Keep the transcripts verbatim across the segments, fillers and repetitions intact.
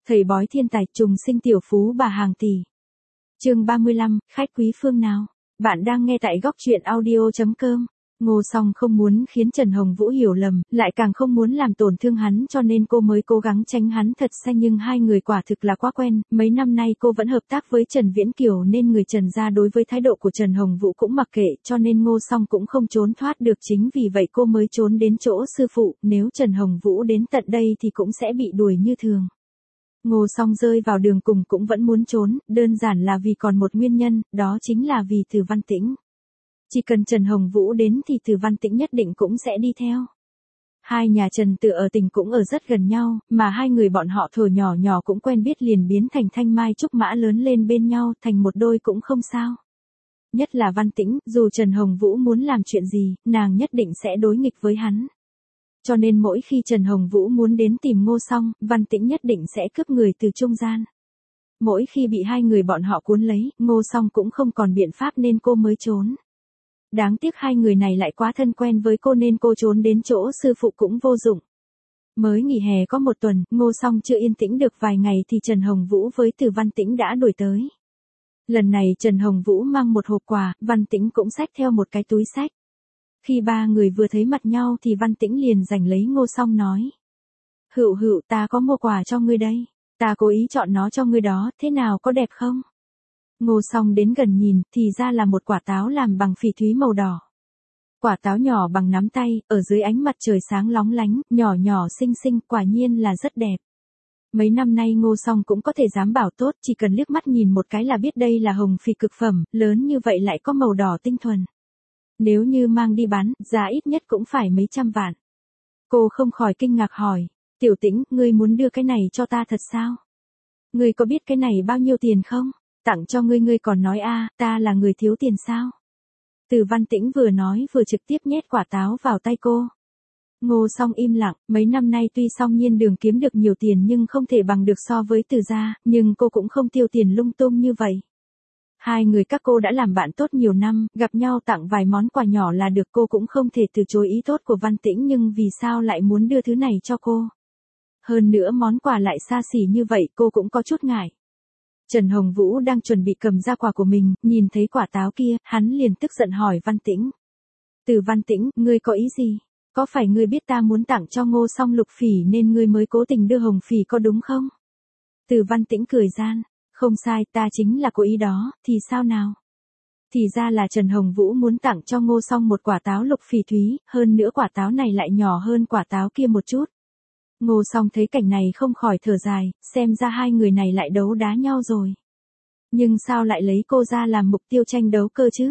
Thầy bói thiên tài trùng sinh tiểu phú bà hàng tỷ. Chương ba mươi lăm, khách quý phương nào? Bạn đang nghe tại góc truyện audio chấm com. Ngô Song không muốn khiến Trần Hồng Vũ hiểu lầm, lại càng không muốn làm tổn thương hắn cho nên cô mới cố gắng tránh hắn thật xa, nhưng hai người quả thực là quá quen, mấy năm nay cô vẫn hợp tác với Trần Viễn Kiều nên người Trần gia đối với thái độ của Trần Hồng Vũ cũng mặc kệ, cho nên Ngô Song cũng không trốn thoát được, chính vì vậy cô mới trốn đến chỗ sư phụ, nếu Trần Hồng Vũ đến tận đây thì cũng sẽ bị đuổi như thường. Ngô Song rơi vào đường cùng cũng vẫn muốn trốn, đơn giản là vì còn một nguyên nhân, đó chính là vì Từ Văn Tĩnh. Chỉ cần Trần Hồng Vũ đến thì Từ Văn Tĩnh nhất định cũng sẽ đi theo. Hai nhà Trần Từ ở tỉnh cũng ở rất gần nhau, mà hai người bọn họ thuở nhỏ nhỏ cũng quen biết liền biến thành thanh mai trúc mã lớn lên bên nhau, thành một đôi cũng không sao. Nhất là Văn Tĩnh, dù Trần Hồng Vũ muốn làm chuyện gì, nàng nhất định sẽ đối nghịch với hắn. Cho nên mỗi khi Trần Hồng Vũ muốn đến tìm Ngô Song, Văn Tĩnh nhất định sẽ cướp người từ trung gian. Mỗi khi bị hai người bọn họ cuốn lấy, Ngô Song cũng không còn biện pháp nên cô mới trốn. Đáng tiếc hai người này lại quá thân quen với cô nên cô trốn đến chỗ sư phụ cũng vô dụng. Mới nghỉ hè có một tuần, Ngô Song chưa yên tĩnh được vài ngày thì Trần Hồng Vũ với Từ Văn Tĩnh đã đuổi tới. Lần này Trần Hồng Vũ mang một hộp quà, Văn Tĩnh cũng xách theo một cái túi xách. Khi ba người vừa thấy mặt nhau thì Văn Tĩnh liền giành lấy Ngô Song nói. Hựu hựu, ta có mua quà cho ngươi đây. Ta cố ý chọn nó cho ngươi đó, thế nào, có đẹp không? Ngô Song đến gần nhìn, thì ra là một quả táo làm bằng phỉ thúy màu đỏ. Quả táo nhỏ bằng nắm tay, ở dưới ánh mặt trời sáng lóng lánh, nhỏ nhỏ xinh xinh, quả nhiên là rất đẹp. Mấy năm nay Ngô Song cũng có thể dám bảo tốt, chỉ cần liếc mắt nhìn một cái là biết đây là hồng phỉ cực phẩm, lớn như vậy lại có màu đỏ tinh thuần. Nếu như mang đi bán, giá ít nhất cũng phải mấy trăm vạn. Cô không khỏi kinh ngạc hỏi, Tiểu Tĩnh, ngươi muốn đưa cái này cho ta thật sao? Ngươi có biết cái này bao nhiêu tiền không? Tặng cho ngươi ngươi còn nói a, ta là người thiếu tiền sao? Từ Văn Tĩnh vừa nói vừa trực tiếp nhét quả táo vào tay cô. Ngô Song im lặng, mấy năm nay tuy Song Nhiên Đường kiếm được nhiều tiền nhưng không thể bằng được so với Từ gia, nhưng cô cũng không tiêu tiền lung tung như vậy. Hai người các cô đã làm bạn tốt nhiều năm, gặp nhau tặng vài món quà nhỏ là được, cô cũng không thể từ chối ý tốt của Văn Tĩnh, nhưng vì sao lại muốn đưa thứ này cho cô? Hơn nữa món quà lại xa xỉ như vậy, cô cũng có chút ngại. Trần Hồng Vũ đang chuẩn bị cầm ra quà của mình, nhìn thấy quả táo kia, hắn liền tức giận hỏi Văn Tĩnh. Từ Văn Tĩnh, ngươi có ý gì? Có phải ngươi biết ta muốn tặng cho Ngô Song lục phỉ nên ngươi mới cố tình đưa hồng phỉ có đúng không? Từ Văn Tĩnh cười gian. Không sai, ta chính là cố ý đó, thì sao nào? Thì ra là Trần Hồng Vũ muốn tặng cho Ngô Song một quả táo lục phỉ thúy, hơn nữa quả táo này lại nhỏ hơn quả táo kia một chút. Ngô Song thấy cảnh này không khỏi thở dài, xem ra hai người này lại đấu đá nhau rồi. Nhưng sao lại lấy cô ra làm mục tiêu tranh đấu cơ chứ?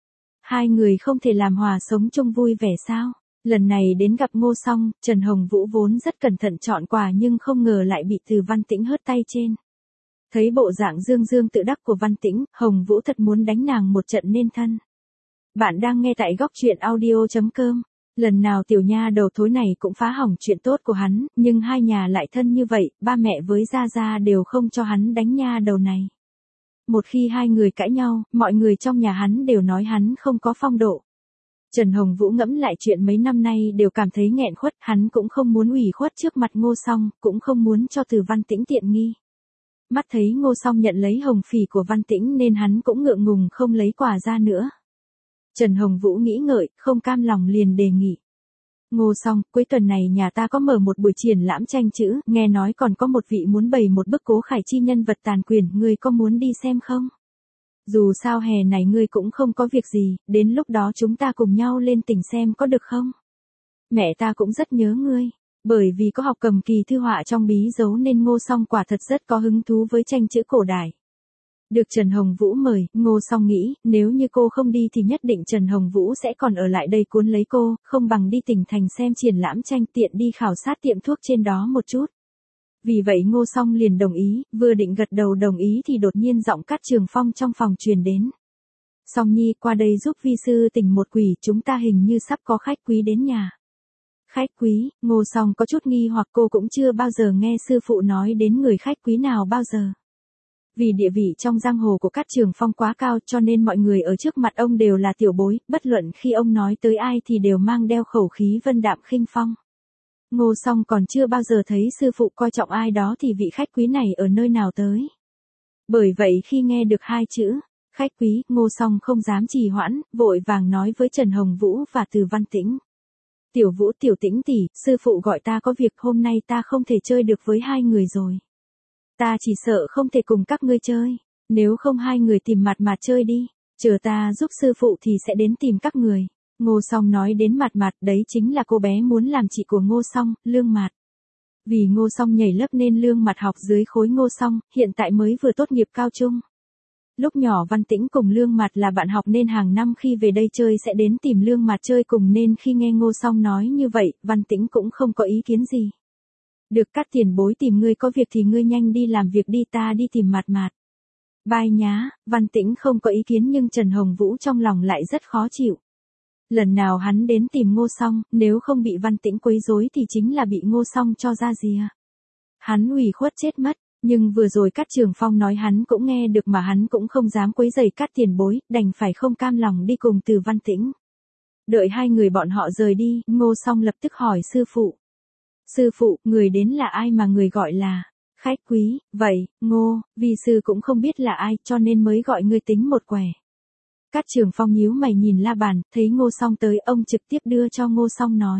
Hai người không thể làm hòa sống chung vui vẻ sao? Lần này đến gặp Ngô Song, Trần Hồng Vũ vốn rất cẩn thận chọn quà nhưng không ngờ lại bị Từ Văn Tĩnh hớt tay trên. Thấy bộ dạng dương dương tự đắc của Văn Tĩnh, Hồng Vũ thật muốn đánh nàng một trận nên thân. Bạn đang nghe tại góc truyện audio chấm com. Lần nào tiểu nha đầu thối này cũng phá hỏng chuyện tốt của hắn, nhưng hai nhà lại thân như vậy, ba mẹ với Gia Gia đều không cho hắn đánh nha đầu này. Một khi hai người cãi nhau, mọi người trong nhà hắn đều nói hắn không có phong độ. Trần Hồng Vũ ngẫm lại chuyện mấy năm nay đều cảm thấy nghẹn khuất, hắn cũng không muốn ủy khuất trước mặt Ngô Song, cũng không muốn cho Từ Văn Tĩnh tiện nghi. Mắt thấy Ngô Song nhận lấy hồng phỉ của Văn Tĩnh nên hắn cũng ngượng ngùng không lấy quà ra nữa. Trần Hồng Vũ nghĩ ngợi, không cam lòng liền đề nghị. Ngô Song, cuối tuần này nhà ta có mở một buổi triển lãm tranh chữ, nghe nói còn có một vị muốn bày một bức Cố Khải Chi nhân vật tàn quyền, ngươi có muốn đi xem không? Dù sao hè này ngươi cũng không có việc gì, đến lúc đó chúng ta cùng nhau lên tỉnh xem có được không? Mẹ ta cũng rất nhớ ngươi. Bởi vì có học cầm kỳ thư họa trong bí dấu nên Ngô Song quả thật rất có hứng thú với tranh chữ cổ đại. Được Trần Hồng Vũ mời, Ngô Song nghĩ, nếu như cô không đi thì nhất định Trần Hồng Vũ sẽ còn ở lại đây cuốn lấy cô, không bằng đi tỉnh thành xem triển lãm tranh, tiện đi khảo sát tiệm thuốc trên đó một chút. Vì vậy Ngô Song liền đồng ý, vừa định gật đầu đồng ý thì đột nhiên giọng Cát Trường Phong trong phòng truyền đến. Song Nhi, qua đây giúp vi sư tỉnh một quỷ, chúng ta hình như sắp có khách quý đến nhà. Khách quý, Ngô Song có chút nghi hoặc, cô cũng chưa bao giờ nghe sư phụ nói đến người khách quý nào bao giờ. Vì địa vị trong giang hồ của Cát Trường Phong quá cao cho nên mọi người ở trước mặt ông đều là tiểu bối, bất luận khi ông nói tới ai thì đều mang đeo khẩu khí vân đạm khinh phong. Ngô Song còn chưa bao giờ thấy sư phụ coi trọng ai đó thì vị khách quý này ở nơi nào tới. Bởi vậy khi nghe được hai chữ, khách quý, Ngô Song không dám trì hoãn, vội vàng nói với Trần Hồng Vũ và Từ Văn Tĩnh. Tiểu Vũ, Tiểu Tĩnh tỷ, sư phụ gọi ta có việc, hôm nay ta không thể chơi được với hai người rồi. Ta chỉ sợ không thể cùng các ngươi chơi, nếu không hai người tìm Mạt Mạt chơi đi, chờ ta giúp sư phụ thì sẽ đến tìm các người. Ngô Song nói đến Mạt Mạt, đấy chính là cô bé muốn làm chị của Ngô Song, Lương Mạt. Vì Ngô Song nhảy lớp nên Lương Mạt học dưới khối Ngô Song, hiện tại mới vừa tốt nghiệp cao trung. Lúc nhỏ Văn Tĩnh cùng Lương Mạt là bạn học nên hàng năm khi về đây chơi sẽ đến tìm Lương Mạt chơi cùng, nên khi nghe Ngô Song nói như vậy, Văn Tĩnh cũng không có ý kiến gì. Được, các tiền bối tìm ngươi có việc thì ngươi nhanh đi làm việc đi, ta đi tìm Mạt Mạt. Bye nhá, Văn Tĩnh không có ý kiến nhưng Trần Hồng Vũ trong lòng lại rất khó chịu. Lần nào hắn đến tìm Ngô Song, nếu không bị Văn Tĩnh quấy rối thì chính là bị Ngô Song cho ra rìa. Hắn ủy khuất chết mất, nhưng vừa rồi Cát Trường Phong nói hắn cũng nghe được mà hắn cũng không dám quấy rầy Cát tiền bối, đành phải không cam lòng đi cùng Từ Văn Tĩnh. Đợi hai người bọn họ rời đi, Ngô Song lập tức hỏi sư phụ. Sư phụ, người đến là ai mà người gọi là khách quý, vậy, Ngô, vì sư cũng không biết là ai cho nên mới gọi ngươi tính một quẻ. Cát Trường Phong nhíu mày nhìn la bàn, thấy Ngô Song tới, ông trực tiếp đưa cho Ngô Song nói.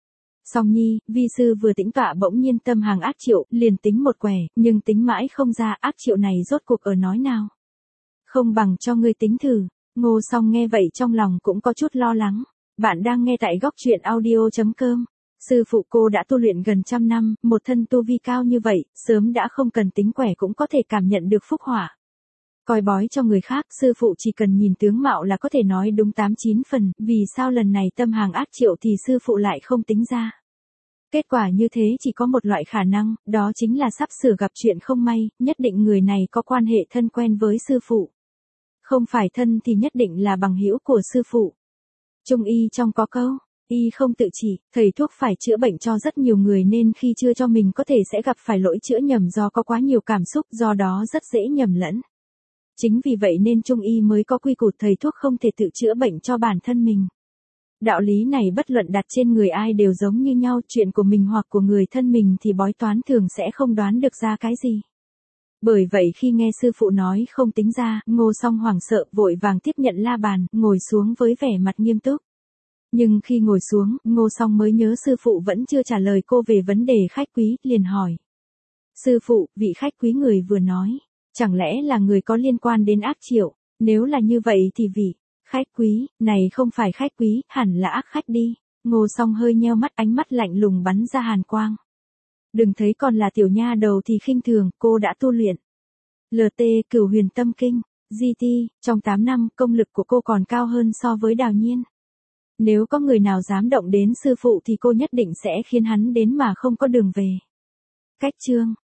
Song nhi, vi sư vừa tĩnh tọa bỗng nhiên tâm hàng ác triệu, liền tính một quẻ, nhưng tính mãi không ra ác triệu này rốt cuộc ở nói nào. Không bằng cho ngươi tính thử. Ngô Song nghe vậy trong lòng cũng có chút lo lắng. Bạn đang nghe tại góc truyện audio chấm com. Sư phụ cô đã tu luyện gần trăm năm, một thân tu vi cao như vậy, sớm đã không cần tính quẻ cũng có thể cảm nhận được phúc hỏa. Coi bói cho người khác, sư phụ chỉ cần nhìn tướng mạo là có thể nói đúng tám chín phần, vì sao lần này tâm hàng ác triệu thì sư phụ lại không tính ra. Kết quả như thế chỉ có một loại khả năng, đó chính là sắp sửa gặp chuyện không may, nhất định người này có quan hệ thân quen với sư phụ. Không phải thân thì nhất định là bằng hữu của sư phụ. Trung y trong có câu, y không tự chỉ, thầy thuốc phải chữa bệnh cho rất nhiều người nên khi chữa cho mình có thể sẽ gặp phải lỗi chữa nhầm do có quá nhiều cảm xúc, do đó rất dễ nhầm lẫn. Chính vì vậy nên Trung y mới có quy củ thầy thuốc không thể tự chữa bệnh cho bản thân mình. Đạo lý này bất luận đặt trên người ai đều giống như nhau, chuyện của mình hoặc của người thân mình thì bói toán thường sẽ không đoán được ra cái gì. Bởi vậy khi nghe sư phụ nói không tính ra, Ngô Song hoảng sợ vội vàng tiếp nhận la bàn, ngồi xuống với vẻ mặt nghiêm túc. Nhưng khi ngồi xuống, Ngô Song mới nhớ sư phụ vẫn chưa trả lời cô về vấn đề khách quý, liền hỏi. Sư phụ, vị khách quý người vừa nói, chẳng lẽ là người có liên quan đến ác triệu? Nếu là như vậy thì vị khách quý này không phải khách quý, hẳn là ác khách đi. Ngô Song hơi nheo mắt, ánh mắt lạnh lùng bắn ra hàn quang. Đừng thấy còn là tiểu nha đầu thì khinh thường, cô đã tu luyện lờ tê Cửu Huyền Tâm Kinh, giê tê, trong tám năm, công lực của cô còn cao hơn so với Đào Nhiên. Nếu có người nào dám động đến sư phụ thì cô nhất định sẽ khiến hắn đến mà không có đường về. Cách chương